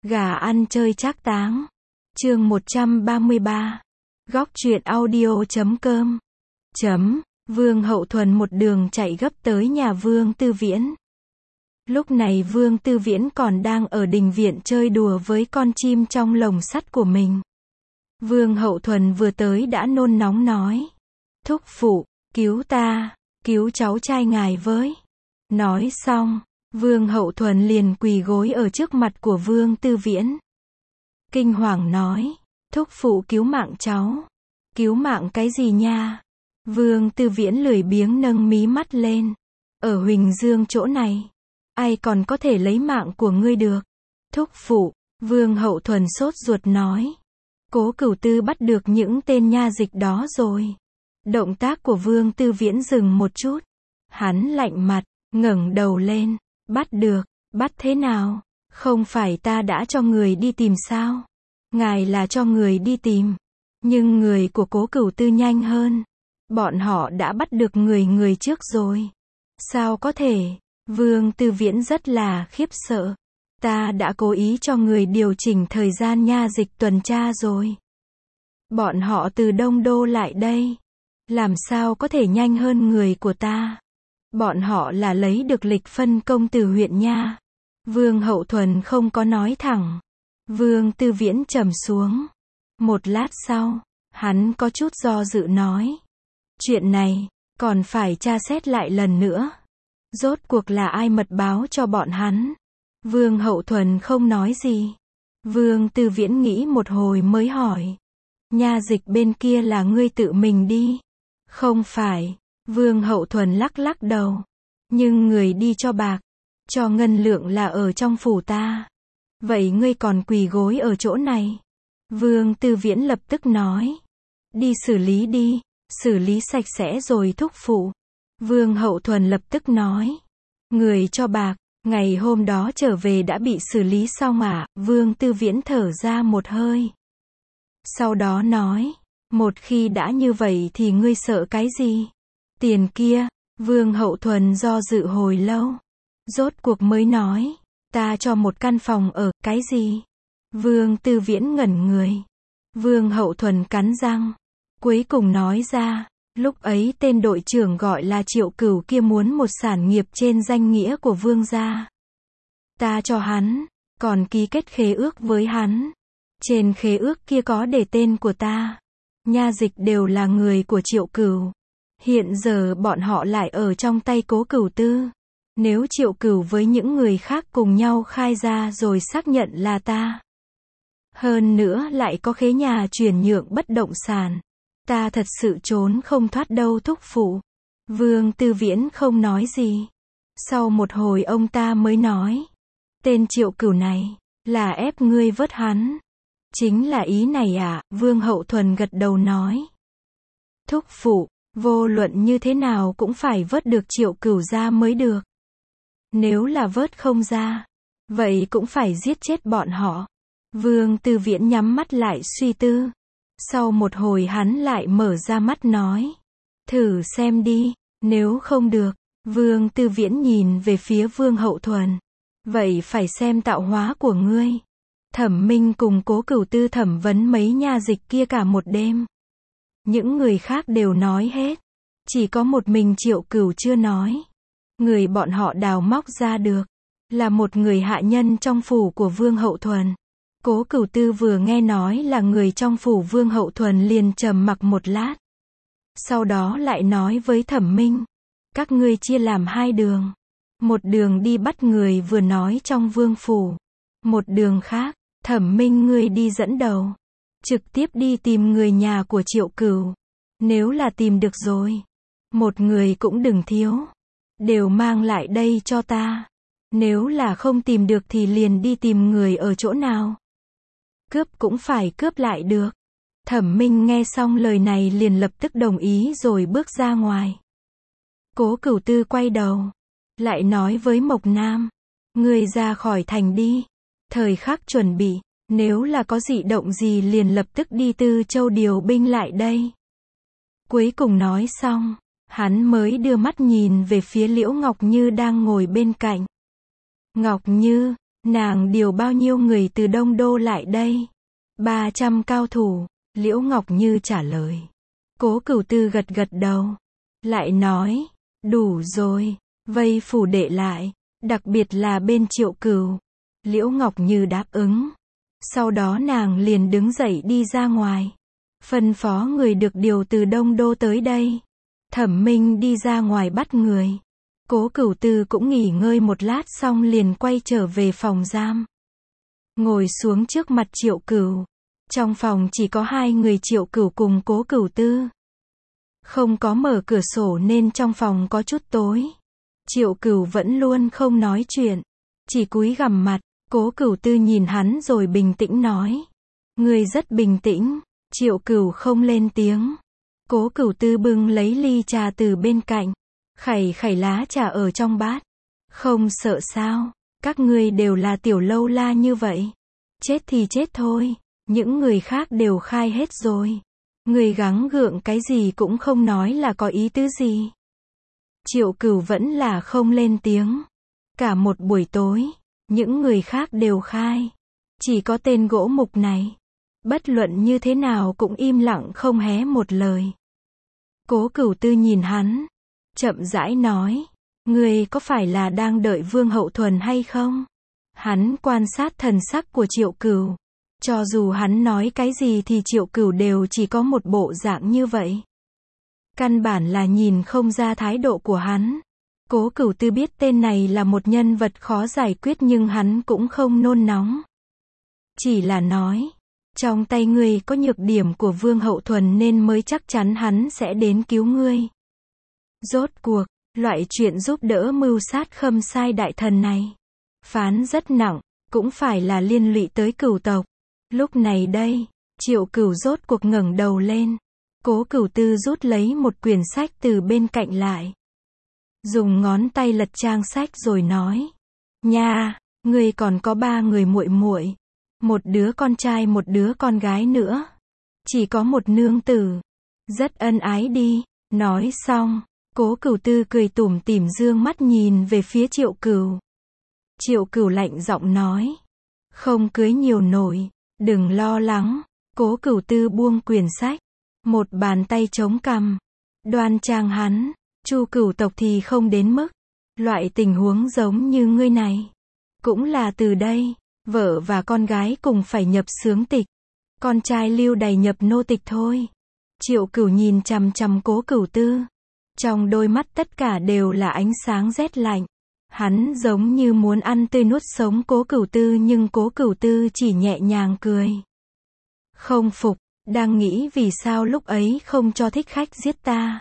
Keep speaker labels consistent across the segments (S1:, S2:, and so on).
S1: Gà ăn chơi trác táng. Chương 133. Góc truyện audio.com. Vương Hậu Thuần một đường chạy gấp tới nhà Vương Tư Viễn. Lúc này Vương Tư Viễn còn đang ở đình viện chơi đùa với con chim trong lồng sắt của mình. Vương Hậu Thuần vừa tới đã nôn nóng nói: "Thúc phụ, cứu ta, cứu cháu trai ngài với." Nói xong, Vương Hậu Thuần liền quỳ gối ở trước mặt của Vương Tư Viễn. Kinh hoàng nói: "Thúc phụ cứu mạng cháu." "Cứu mạng cái gì nha?" Vương Tư Viễn lười biếng nâng mí mắt lên. "Ở Huỳnh Dương chỗ này, ai còn có thể lấy mạng của ngươi được?" "Thúc phụ." Vương Hậu Thuần sốt ruột nói. "Cố Cửu Tư bắt được những tên nha dịch đó rồi." Động tác của Vương Tư Viễn dừng một chút. Hắn lạnh mặt, ngẩng đầu lên. "Bắt được? Bắt thế nào? Không phải ta đã cho người đi tìm sao?" "Ngài là cho người đi tìm. Nhưng người của Cố Cửu Tư nhanh hơn. Bọn họ đã bắt được người trước rồi." "Sao có thể?" Vương Tư Viễn rất là khiếp sợ. "Ta đã cố ý cho người điều chỉnh thời gian nha dịch tuần tra rồi. Bọn họ từ Đông Đô lại đây. Làm sao có thể nhanh hơn người của ta? Bọn họ là lấy được lịch phân công từ huyện nha." Vương Hậu Thuần không có nói thẳng. Vương Tư Viễn trầm xuống. Một lát sau, hắn có chút do dự nói: "Chuyện này, còn phải tra xét lại lần nữa. Rốt cuộc là ai mật báo cho bọn hắn?" Vương Hậu Thuần không nói gì. Vương Tư Viễn nghĩ một hồi mới hỏi: "Nha dịch bên kia là ngươi tự mình đi?" "Không phải." Vương Hậu Thuần lắc lắc đầu. "Nhưng người đi cho bạc, cho ngân lượng là ở trong phủ ta. Vậy ngươi còn quỳ gối ở chỗ này?" Vương Tư Viễn lập tức nói: "Đi xử lý đi, xử lý sạch sẽ rồi thúc phụ." Vương Hậu Thuần lập tức nói: "Người cho bạc, ngày hôm đó trở về đã bị xử lý xong à?" Vương Tư Viễn thở ra một hơi. Sau đó nói: "Một khi đã như vậy thì ngươi sợ cái gì? Tiền kia." Vương Hậu Thuần do dự hồi lâu. Rốt cuộc mới nói: "Ta cho một căn phòng ở." "Cái gì?" Vương Tư Viễn ngẩn người. Vương Hậu Thuần cắn răng, cuối cùng nói ra: "Lúc ấy tên đội trưởng gọi là Triệu Cửu kia muốn một sản nghiệp trên danh nghĩa của Vương gia. Ta cho hắn, còn ký kết khế ước với hắn. Trên khế ước kia có để tên của ta. Nha dịch đều là người của Triệu Cửu. Hiện giờ bọn họ lại ở trong tay Cố Cửu Tư. Nếu Triệu Cửu với những người khác cùng nhau khai ra rồi xác nhận là ta, hơn nữa lại có khế nhà chuyển nhượng bất động sản, ta thật sự trốn không thoát đâu thúc phụ." Vương Tư Viễn không nói gì. Sau một hồi ông ta mới nói: "Tên Triệu Cửu này, là ép ngươi vớt hắn. Chính là ý này à?" Vương Hậu Thuần gật đầu nói: "Thúc phụ, vô luận như thế nào cũng phải vớt được Triệu Cửu ra mới được. Nếu là vớt không ra, vậy cũng phải giết chết bọn họ." Vương Tư Viễn nhắm mắt lại suy tư. Sau một hồi hắn lại mở ra mắt nói: "Thử xem đi, nếu không được." Vương Tư Viễn nhìn về phía Vương Hậu Thuần. "Vậy phải xem tạo hóa của ngươi." Thẩm Minh cùng Cố Cửu Tư thẩm vấn mấy nha dịch kia cả một đêm. Những người khác đều nói hết. Chỉ có một mình Triệu Cửu chưa nói. Người bọn họ đào móc ra được là một người hạ nhân trong phủ của Vương Hậu Thuần. Cố Cửu Tư vừa nghe nói là người trong phủ Vương Hậu Thuần liền trầm mặc một lát. Sau đó lại nói với Thẩm Minh: "Các ngươi chia làm hai đường. Một đường đi bắt người vừa nói trong vương phủ. Một đường khác, Thẩm Minh ngươi đi dẫn đầu. Trực tiếp đi tìm người nhà của Triệu Cửu. Nếu là tìm được rồi, một người cũng đừng thiếu. Đều mang lại đây cho ta. Nếu là không tìm được thì liền đi tìm người ở chỗ nào. Cướp cũng phải cướp lại được." Thẩm Minh nghe xong lời này liền lập tức đồng ý rồi bước ra ngoài. Cố Cửu Tư quay đầu, lại nói với Mộc Nam: "Ngươi ra khỏi thành đi. Thời khắc chuẩn bị, nếu là có dị động gì liền lập tức đi Tư Châu điều binh lại đây." Cuối cùng nói xong, hắn mới đưa mắt nhìn về phía Liễu Ngọc Như đang ngồi bên cạnh. "Ngọc Như, Nàng điều bao nhiêu người từ Đông Đô lại đây? 300 cao thủ, Liễu Ngọc Như trả lời. Cố Cửu Tư gật gật đầu. Lại nói, đủ rồi, vây phủ đệ lại, đặc biệt là bên Triệu Cửu. Liễu Ngọc Như đáp ứng. Sau đó nàng liền đứng dậy đi ra ngoài. Phân phó người được điều từ Đông Đô tới đây. Thẩm Minh đi ra ngoài bắt người. Cố Cửu Tư cũng nghỉ ngơi một lát xong liền quay trở về phòng giam. Ngồi xuống trước mặt Triệu Cửu. Trong phòng chỉ có hai người Triệu Cửu cùng Cố Cửu Tư. Không có mở cửa sổ nên trong phòng có chút tối. Triệu Cửu vẫn luôn không nói chuyện. Chỉ cúi gằm mặt. Cố Cửu Tư nhìn hắn rồi bình tĩnh nói. Người rất bình tĩnh. Triệu Cửu không lên tiếng. Cố Cửu Tư bưng lấy ly trà từ bên cạnh. Khẩy khẩy lá trà ở trong bát. Không sợ sao? Các ngươi đều là tiểu lâu la như vậy. Chết thì chết thôi. Những người khác đều khai hết rồi. Người gắng gượng cái gì cũng không nói là có ý tứ gì. Triệu Cửu vẫn là không lên tiếng. Cả một buổi tối, những người khác đều khai. Chỉ có tên gỗ mục này. Bất luận như thế nào cũng im lặng không hé một lời. Cố Cửu Tư nhìn hắn. Chậm rãi nói. Ngươi có phải là đang đợi Vương Hậu Thuần hay không? Hắn quan sát thần sắc của Triệu Cửu. Cho dù hắn nói cái gì thì Triệu Cửu đều chỉ có một bộ dạng như vậy. Căn bản là nhìn không ra thái độ của hắn. Cố Cửu Tư biết tên này là một nhân vật khó giải quyết nhưng hắn cũng không nôn nóng. Chỉ là nói. Trong tay ngươi có nhược điểm của Vương Hậu Thuần nên mới chắc chắn hắn sẽ đến cứu ngươi. Rốt cuộc, loại chuyện giúp đỡ mưu sát Khâm Sai đại thần này. Phán rất nặng, cũng phải là liên lụy tới Cửu tộc. Lúc này đây, Triệu Cửu rốt cuộc ngẩng đầu lên. Cố Cửu Tư rút lấy một quyển sách từ bên cạnh lại. Dùng ngón tay lật trang sách rồi nói. Nha, ngươi còn có 3 người muội muội. Một đứa con trai một đứa con gái nữa. Chỉ có một nương tử. Rất ân ái đi. Nói xong, Cố Cửu Tư cười tủm tỉm dương mắt nhìn về phía Triệu Cửu. Triệu Cửu lạnh giọng nói. Không cưới nhiều nổi. Đừng lo lắng. Cố Cửu Tư buông quyển sách. Một bàn tay chống cằm. Đoan trang hắn. Chu Cửu tộc thì không đến mức. Loại tình huống giống như ngươi này. Cũng là từ đây. Vợ và con gái cùng phải nhập xướng tịch. Con trai lưu đày nhập nô tịch thôi. Triệu Cửu nhìn chằm chằm Cố Cửu Tư. Trong đôi mắt tất cả đều là ánh sáng rét lạnh. Hắn giống như muốn ăn tươi nuốt sống Cố Cửu Tư nhưng Cố Cửu Tư chỉ nhẹ nhàng cười. Không phục, đang nghĩ vì sao lúc ấy không cho thích khách giết ta.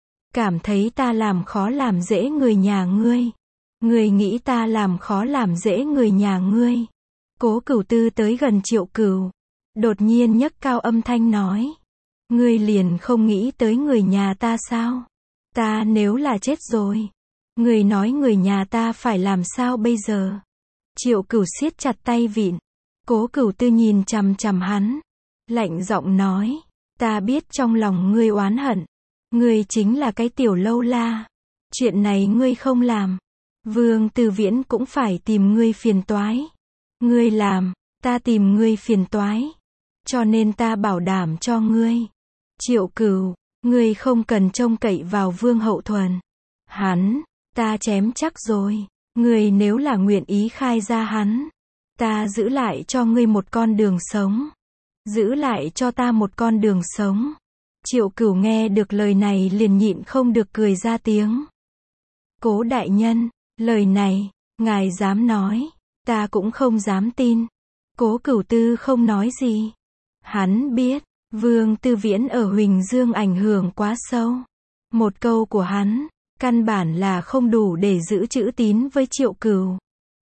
S1: Cảm thấy ta làm khó làm dễ người nhà ngươi. Ngươi nghĩ ta làm khó làm dễ người nhà ngươi. Cố Cửu Tư tới gần Triệu Cửu. Đột nhiên nhấc cao âm thanh nói. Ngươi liền không nghĩ tới người nhà ta sao? Ta nếu là chết rồi. Ngươi nói người nhà ta phải làm sao bây giờ? Triệu Cửu siết chặt tay vịn. Cố Cửu Tư nhìn chằm chằm hắn. Lạnh giọng nói. Ta biết trong lòng ngươi oán hận. Ngươi chính là cái tiểu lâu la. Chuyện này ngươi không làm. Vương Tư Viễn cũng phải tìm ngươi phiền toái. Ngươi làm, ta tìm ngươi phiền toái. Cho nên ta bảo đảm cho ngươi. Triệu Cửu, ngươi không cần trông cậy vào Vương Hậu Thuần. Hắn, ta chém chắc rồi. Ngươi nếu là nguyện ý khai ra hắn, ta giữ lại cho ngươi một con đường sống. Giữ lại cho ta một con đường sống. Triệu Cửu nghe được lời này liền nhịn không được cười ra tiếng. Cố đại nhân, lời này, ngài dám nói, ta cũng không dám tin. Cố Cửu Tư không nói gì. Hắn biết, Vương Tư Viễn ở Huỳnh Dương ảnh hưởng quá sâu. Một câu của hắn, căn bản là không đủ để giữ chữ tín với Triệu Cửu.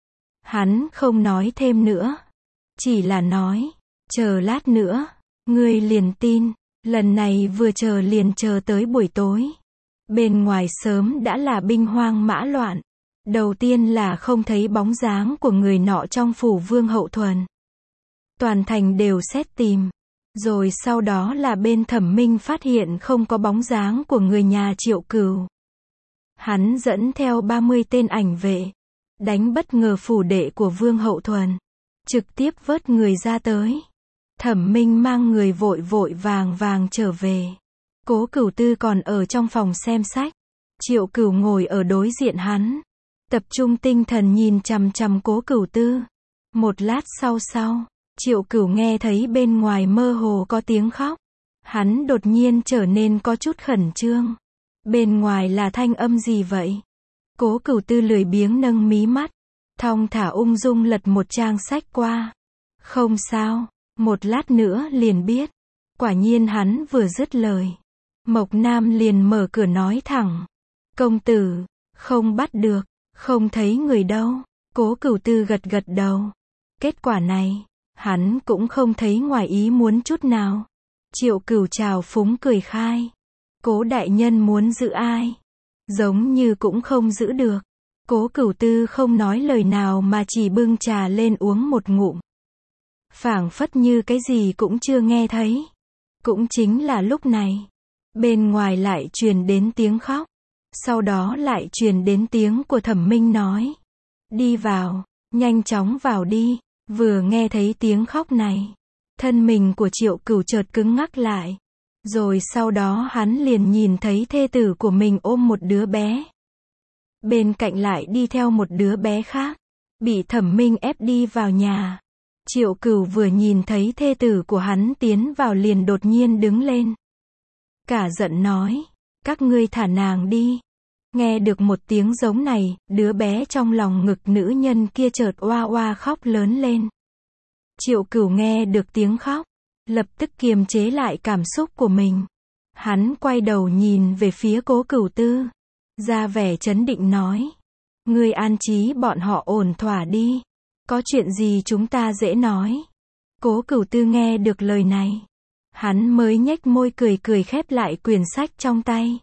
S1: Hắn không nói thêm nữa. Chỉ là nói, chờ lát nữa, ngươi liền tin. Lần này vừa chờ liền chờ tới buổi tối. Bên ngoài sớm đã là binh hoang mã loạn. Đầu tiên là không thấy bóng dáng của người nọ trong phủ Vương Hậu Thuần. Toàn thành đều xét tìm. Rồi sau đó là bên Thẩm Minh phát hiện không có bóng dáng của người nhà Triệu Cửu. Hắn dẫn theo 30 tên ảnh vệ. đánh bất ngờ phủ đệ của Vương Hậu Thuần, trực tiếp vớt người ra tới. Thẩm Minh mang người vội vội vàng vàng trở về. Cố Cửu Tư còn ở trong phòng xem sách. Triệu Cửu ngồi ở đối diện hắn, tập trung tinh thần nhìn chằm chằm Cố Cửu Tư. Một lát sau, Triệu Cửu nghe thấy bên ngoài mơ hồ có tiếng khóc. Hắn đột nhiên trở nên có chút khẩn trương. Bên ngoài là thanh âm gì vậy? Cố Cửu Tư lười biếng nâng mí mắt, thong thả ung dung lật một trang sách qua. Không sao, một lát nữa liền biết. Quả nhiên hắn vừa dứt lời, Mộc Nam liền mở cửa nói thẳng. Công tử, không bắt được, không thấy người đâu. Cố Cửu Tư gật gật đầu. Kết quả này, hắn cũng không thấy ngoài ý muốn chút nào. Triệu Cửu trào phúng cười khai. Cố đại nhân muốn giữ ai? Giống như cũng không giữ được. Cố Cửu Tư không nói lời nào mà chỉ bưng trà lên uống một ngụm. Phảng phất như cái gì cũng chưa nghe thấy. Cũng chính là lúc này, bên ngoài lại truyền đến tiếng khóc. Sau đó lại truyền đến tiếng của Thẩm Minh nói. Đi vào, nhanh chóng vào đi. Vừa nghe thấy tiếng khóc này, thân mình của Triệu Cửu chợt cứng ngắc lại. Rồi sau đó hắn liền nhìn thấy thê tử của mình ôm một đứa bé. Bên cạnh lại đi theo một đứa bé khác, bị Thẩm Minh ép đi vào nhà. Triệu Cửu vừa nhìn thấy thê tử của hắn tiến vào liền đột nhiên đứng lên. Cả giận nói, các ngươi thả nàng đi. Nghe được một tiếng giống này, đứa bé trong lòng ngực nữ nhân kia chợt oa oa khóc lớn lên. Triệu Cửu nghe được tiếng khóc, lập tức kiềm chế lại cảm xúc của mình. Hắn quay đầu nhìn về phía Cố Cửu Tư, ra vẻ trấn định nói. Ngươi an trí bọn họ ổn thỏa đi. Có chuyện gì chúng ta dễ nói. Cố Cửu Tư nghe được lời này, hắn mới nhếch môi cười cười khép lại quyển sách trong tay.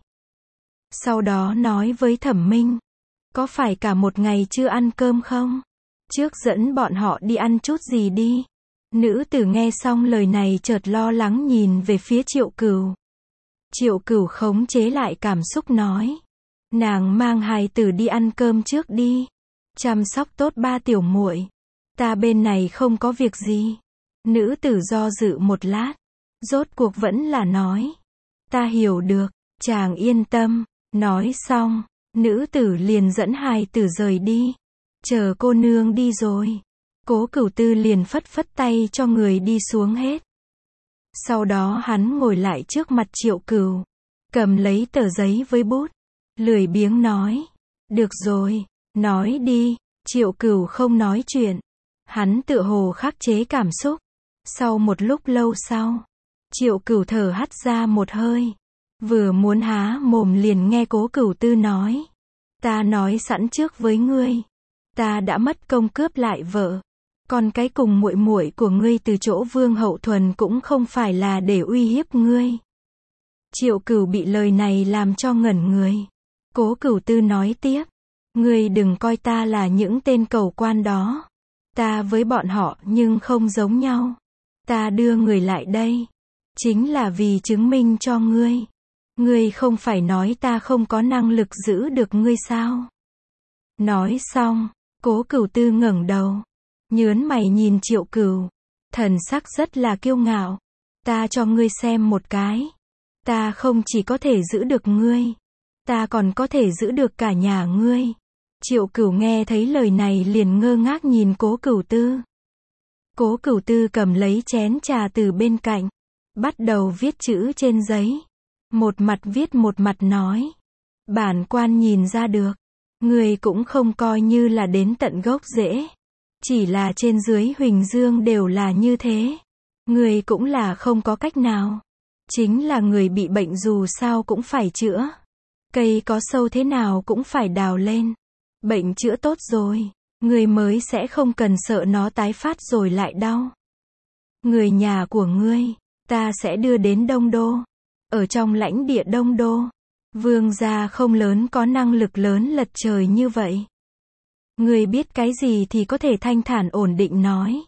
S1: Sau đó nói với Thẩm Minh, có phải cả một ngày chưa ăn cơm không? Trước dẫn bọn họ đi ăn chút gì đi. Nữ tử nghe xong lời này chợt lo lắng nhìn về phía Triệu Cửu. Triệu Cửu khống chế lại cảm xúc nói. Nàng mang hài tử đi ăn cơm trước đi. Chăm sóc tốt ba tiểu muội. Ta bên này không có việc gì. Nữ tử do dự một lát. Rốt cuộc vẫn là nói. Ta hiểu được, chàng yên tâm. Nói xong, nữ tử liền dẫn hài tử rời đi. Chờ cô nương đi rồi. Cố Cửu Tư liền phất phất tay cho người đi xuống hết. Sau đó hắn ngồi lại trước mặt Triệu Cửu, cầm lấy tờ giấy với bút, lười biếng nói. Được rồi, nói đi. Triệu Cửu không nói chuyện. Hắn tựa hồ khắc chế cảm xúc. Sau một lúc lâu sau, Triệu Cửu thở hắt ra một hơi. Vừa muốn há mồm liền nghe Cố Cửu Tư nói. Ta nói sẵn trước với ngươi. Ta đã mất công cướp lại vợ. Còn cái cùng muội muội của ngươi từ chỗ Vương Hậu Thuần cũng không phải là để uy hiếp ngươi. Triệu Cửu bị lời này làm cho ngẩn người. Cố Cửu Tư nói tiếp. Ngươi đừng coi ta là những tên cầu quan đó. Ta với bọn họ nhưng không giống nhau. Ta đưa người lại đây, chính là vì chứng minh cho ngươi. Ngươi không phải nói ta không có năng lực giữ được ngươi sao? Nói xong, Cố Cửu Tư ngẩng đầu, nhớn mày nhìn Triệu Cửu, thần sắc rất là kiêu ngạo. Ta cho ngươi xem một cái. Ta không chỉ có thể giữ được ngươi, ta còn có thể giữ được cả nhà ngươi. Triệu Cửu nghe thấy lời này liền ngơ ngác nhìn Cố Cửu Tư. Cố Cửu Tư cầm lấy chén trà từ bên cạnh, bắt đầu viết chữ trên giấy. Một mặt viết một mặt nói. Bản quan nhìn ra được, ngươi cũng không coi như là đến tận gốc rễ. Chỉ là trên dưới Huỳnh Dương đều là như thế. Ngươi cũng là không có cách nào. Chính là người bị bệnh dù sao cũng phải chữa. Cây có sâu thế nào cũng phải đào lên. Bệnh chữa tốt rồi, ngươi mới sẽ không cần sợ nó tái phát rồi lại đau. Người nhà của ngươi, ta sẽ đưa đến Đông Đô. Ở trong lãnh địa Đông Đô, vương gia không lớn có năng lực lớn lật trời như vậy. Ngươi biết cái gì thì có thể thanh thản ổn định nói.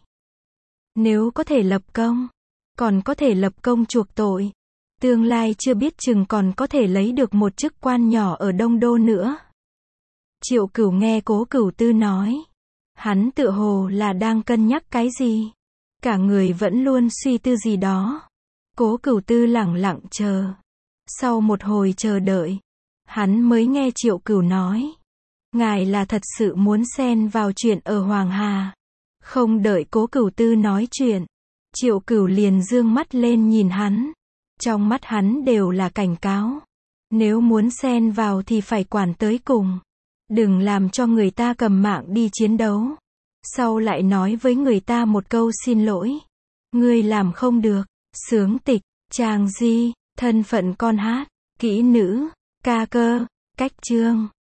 S1: Nếu có thể lập công, còn có thể lập công chuộc tội. Tương lai chưa biết chừng còn có thể lấy được một chức quan nhỏ ở Đông Đô nữa. Triệu Cửu nghe Cố Cửu Tư nói. Hắn tựa hồ là đang cân nhắc cái gì. Cả người vẫn luôn suy tư gì đó. Cố Cửu Tư lẳng lặng chờ. Sau một hồi chờ đợi, hắn mới nghe Triệu Cửu nói. Ngài là thật sự muốn xen vào chuyện ở Hoàng Hà. Không đợi Cố Cửu Tư nói chuyện, Triệu Cửu liền dương mắt lên nhìn hắn. Trong mắt hắn đều là cảnh cáo. Nếu muốn xen vào thì phải quản tới cùng. Đừng làm cho người ta cầm mạng đi chiến đấu. Sau lại nói với người ta một câu xin lỗi. Ngươi làm không được. Sướng tịch, tràng di, thân phận con hát, kỹ nữ, ca cơ, cách chương.